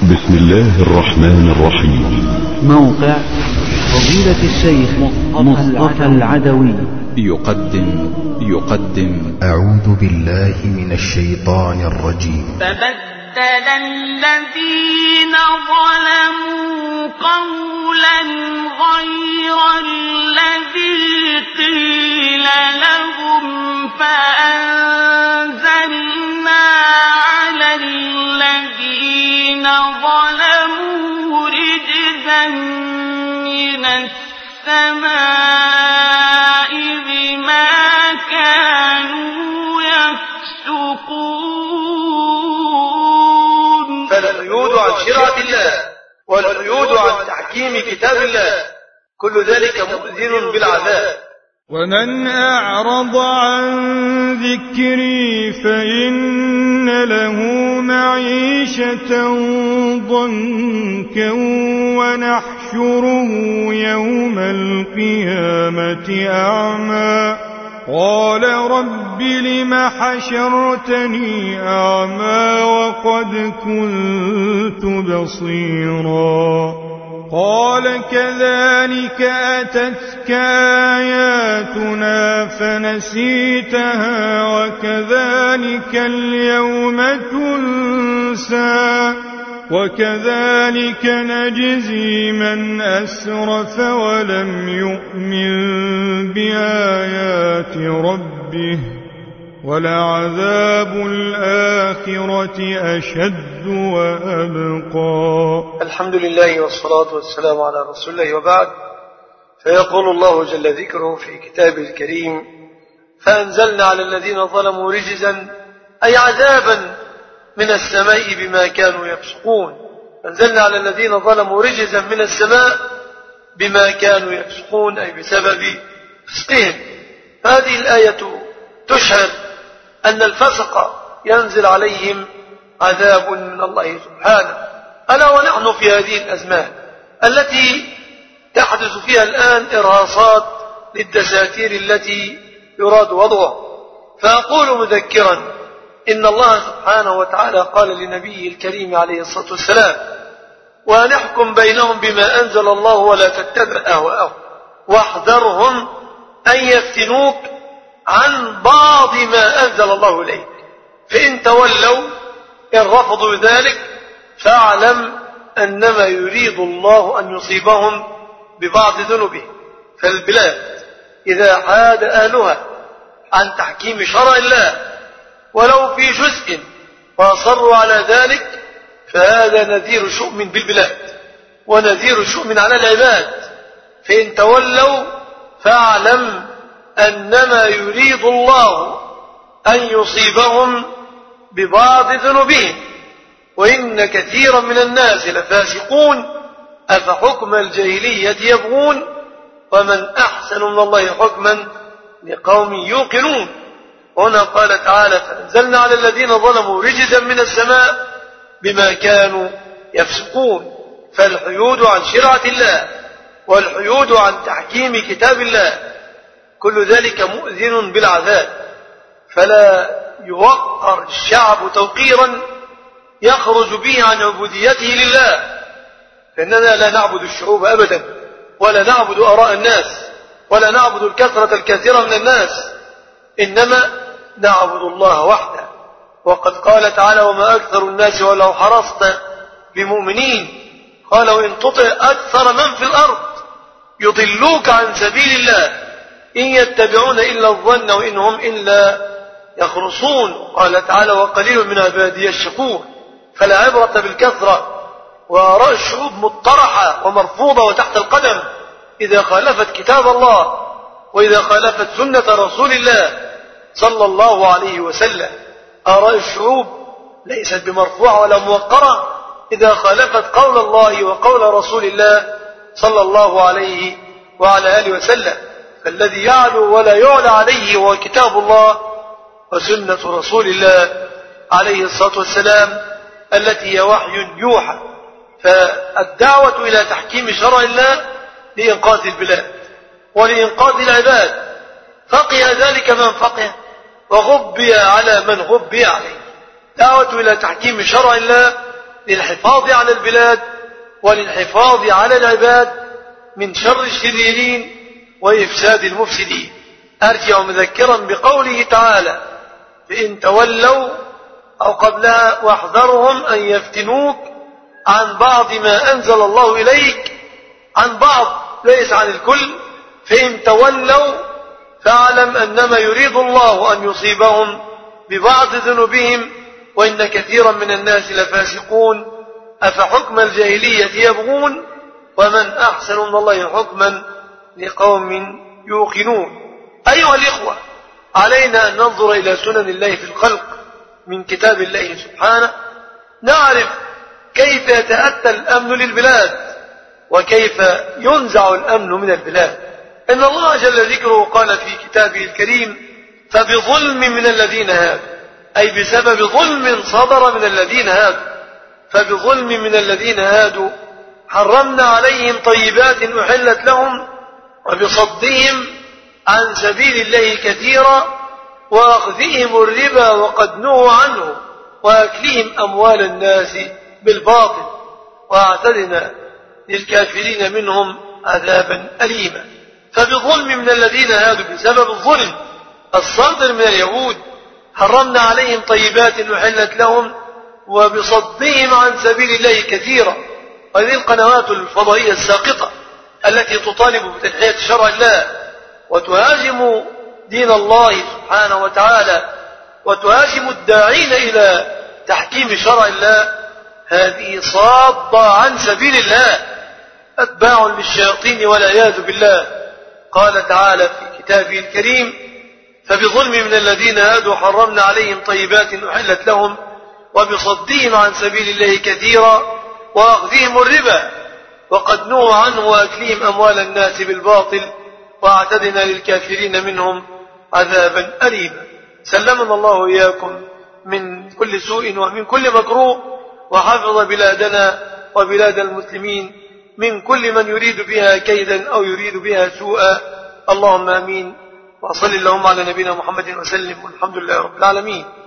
بسم الله الرحمن الرحيم. موقع فضيلة الشيخ مصطفى العدوي يقدم أعوذ بالله من الشيطان الرجيم. فبدل الذين ظلموا قولا غير الذي قيل لهم فأنزلنا على الذين ظلموا رجزا من السماء بما كانوا يفسقون. فالقيود عن شرعة الله والقيود عن تحكيم كتاب الله كل ذلك مؤذن بالعذاب. ومن أعرض عن ذكري فإن له معيشة ضنكا ونحشره يوم القيامة أعمى قال رب لم حشرتني أعمى وقد كنت بصيرا قال كذلك أتتك آياتنا فنسيتها وكذلك اليوم تنسى وكذلك نجزي من أسرف ولم يؤمن بآيات ربه ولعذاب الآخرة أشد وأبقى. الحمد لله والصلاة والسلام على رسول الله وبعد. فيقول الله جل ذكره في كتابه الكريم: فأنزلنا على الذين ظلموا رجزا أي عذابا من السماء بما كانوا يفسقون. أنزلنا على الذين ظلموا رجزا من السماء بما كانوا يفسقون أي بسبب فسقهم. هذه الآية تشهد أن الفسق ينزل عليهم عذاب من الله سبحانه. ألا ونحن في هذه الأزمان التي تحدث فيها الآن إرهاصات للدساتير التي يراد وضعها. فأقول مذكرا إن الله سبحانه وتعالى قال لنبيه الكريم عليه الصلاة والسلام: ونحكم بينهم بما أنزل الله ولا تتبع أهواءهم واحذرهم أن يفتنوك عن بعض ما أنزل الله إليك فإن تولوا إن رفضوا ذلك فاعلم أنما يريد الله أن يصيبهم ببعض ذنوبهم. فالبلاد إذا حاد أهلها عن تحكيم شرع الله ولو في جزء وأصروا على ذلك فهذا نذير شؤم بالبلاد ونذير شؤم على العباد. فإن تولوا فاعلم أنما يريد الله أن يصيبهم ببعض ذنوبهم وإن كثيرا من الناس لفاسقون أفحكم الجاهلية يبغون ومن أحسن من الله حكما لقوم يوقنون. هنا قال تعالى: فأنزلنا على الذين ظلموا رجزا من السماء بما كانوا يفسقون. فالحيود عن شرعة الله والحيود عن تحكيم كتاب الله كل ذلك مؤذن بالعذاب. فلا يوقر الشعب توقيرا يخرج به عن عبوديته لله، فإننا لا نعبد الشعوب أبدا ولا نعبد آراء الناس ولا نعبد الكثرة الكثيرة من الناس، إنما نعبد الله وحده. وقد قال تعالى: وما أكثر الناس ولو حرصت بمؤمنين قال وإن تطع أكثر من في الأرض يضلوك عن سبيل الله إن يتبعون إلا الظن وإن هم إلا يخرصون. قال تعالى: وقليل من عبادي الشكور. فلا عبرة بالكثرة، وآراء الشعوب مطرحة ومرفوضة وتحت القدم إذا خالفت كتاب الله وإذا خالفت سنة رسول الله صلى الله عليه وسلم. آراء الشعوب ليست بمرفوعة ولا موقرة إذا خالفت قول الله وقول رسول الله صلى الله عليه وعلى آله وسلم. فالذي يعلو ولا يعلى عليه هو كتاب الله وسنة رسول الله عليه الصلاة والسلام التي هي وحي يوحى. فالدعوة إلى تحكيم شرع الله لإنقاذ البلاد ولإنقاذ العباد. فقه ذلك من فقه وغبي على من غبي عليه. دعوة إلى تحكيم شرع الله للحفاظ على البلاد وللحفاظ على العباد من شر الشريرين وإفساد المفسدين. أرجع مذكرا بقوله تعالى: فإن تولوا، أو قبلها: واحذرهم أن يفتنوك عن بعض ما أنزل الله إليك، عن بعض ليس عن الكل. فإن تولوا فاعلم أنما يريد الله أن يصيبهم ببعض ذنوبهم وإن كثيرا من الناس لفاسقون. أفحكم الجاهلية يبغون ومن أحسن من الله حكما لقوم يوقنون. أيها الإخوة، علينا أن ننظر إلى سنن الله في الخلق من كتاب الله سبحانه، نعرف كيف يتأتى الأمن للبلاد وكيف ينزع الأمن من البلاد. إن الله جل ذكره قال في كتابه الكريم: فبظلم من الذين هادوا، أي بسبب ظلم صدر من الذين هادوا. فبظلم من الذين هادوا حرمنا عليهم طيبات أحلت لهم وبصدهم عن سبيل الله كثيرا وأخذهم الربا وقد نهوا عنه وأكلهم أموال الناس بالباطل وأعتدنا للكافرين منهم عذابا أليما. فبظلم من الذين هادوا، بسبب الظلم الصادر من اليهود، حرمنا عليهم طيبات أحلت لهم وبصدهم عن سبيل الله كثيرا. وهذه القنوات الفضائية الساقطة التي تطالب بتنحية شرع الله وتهاجم دين الله سبحانه وتعالى وتهاجم الداعين إلى تحكيم شرع الله، هذه صادة عن سبيل الله، أتباع للشياطين والعياذ بالله. قال تعالى في كتابه الكريم: فبظلم من الذين هادوا حرمنا عليهم طيبات أحلت لهم وبصدهم عن سبيل الله كثيرا وأخذهم الربا وقد نهوا عنه وأكلهم أموال الناس بالباطل وأعتدنا للكافرين منهم عذابا أليما. سلمنا الله وإياكم من كل سوء ومن كل مكروه، وحفظ بلادنا وبلاد المسلمين من كل من يريد بها كيدا أو يريد بها سوءا. اللهم آمين. وصل اللهم على نبينا محمد وسلم، والحمد لله رب العالمين.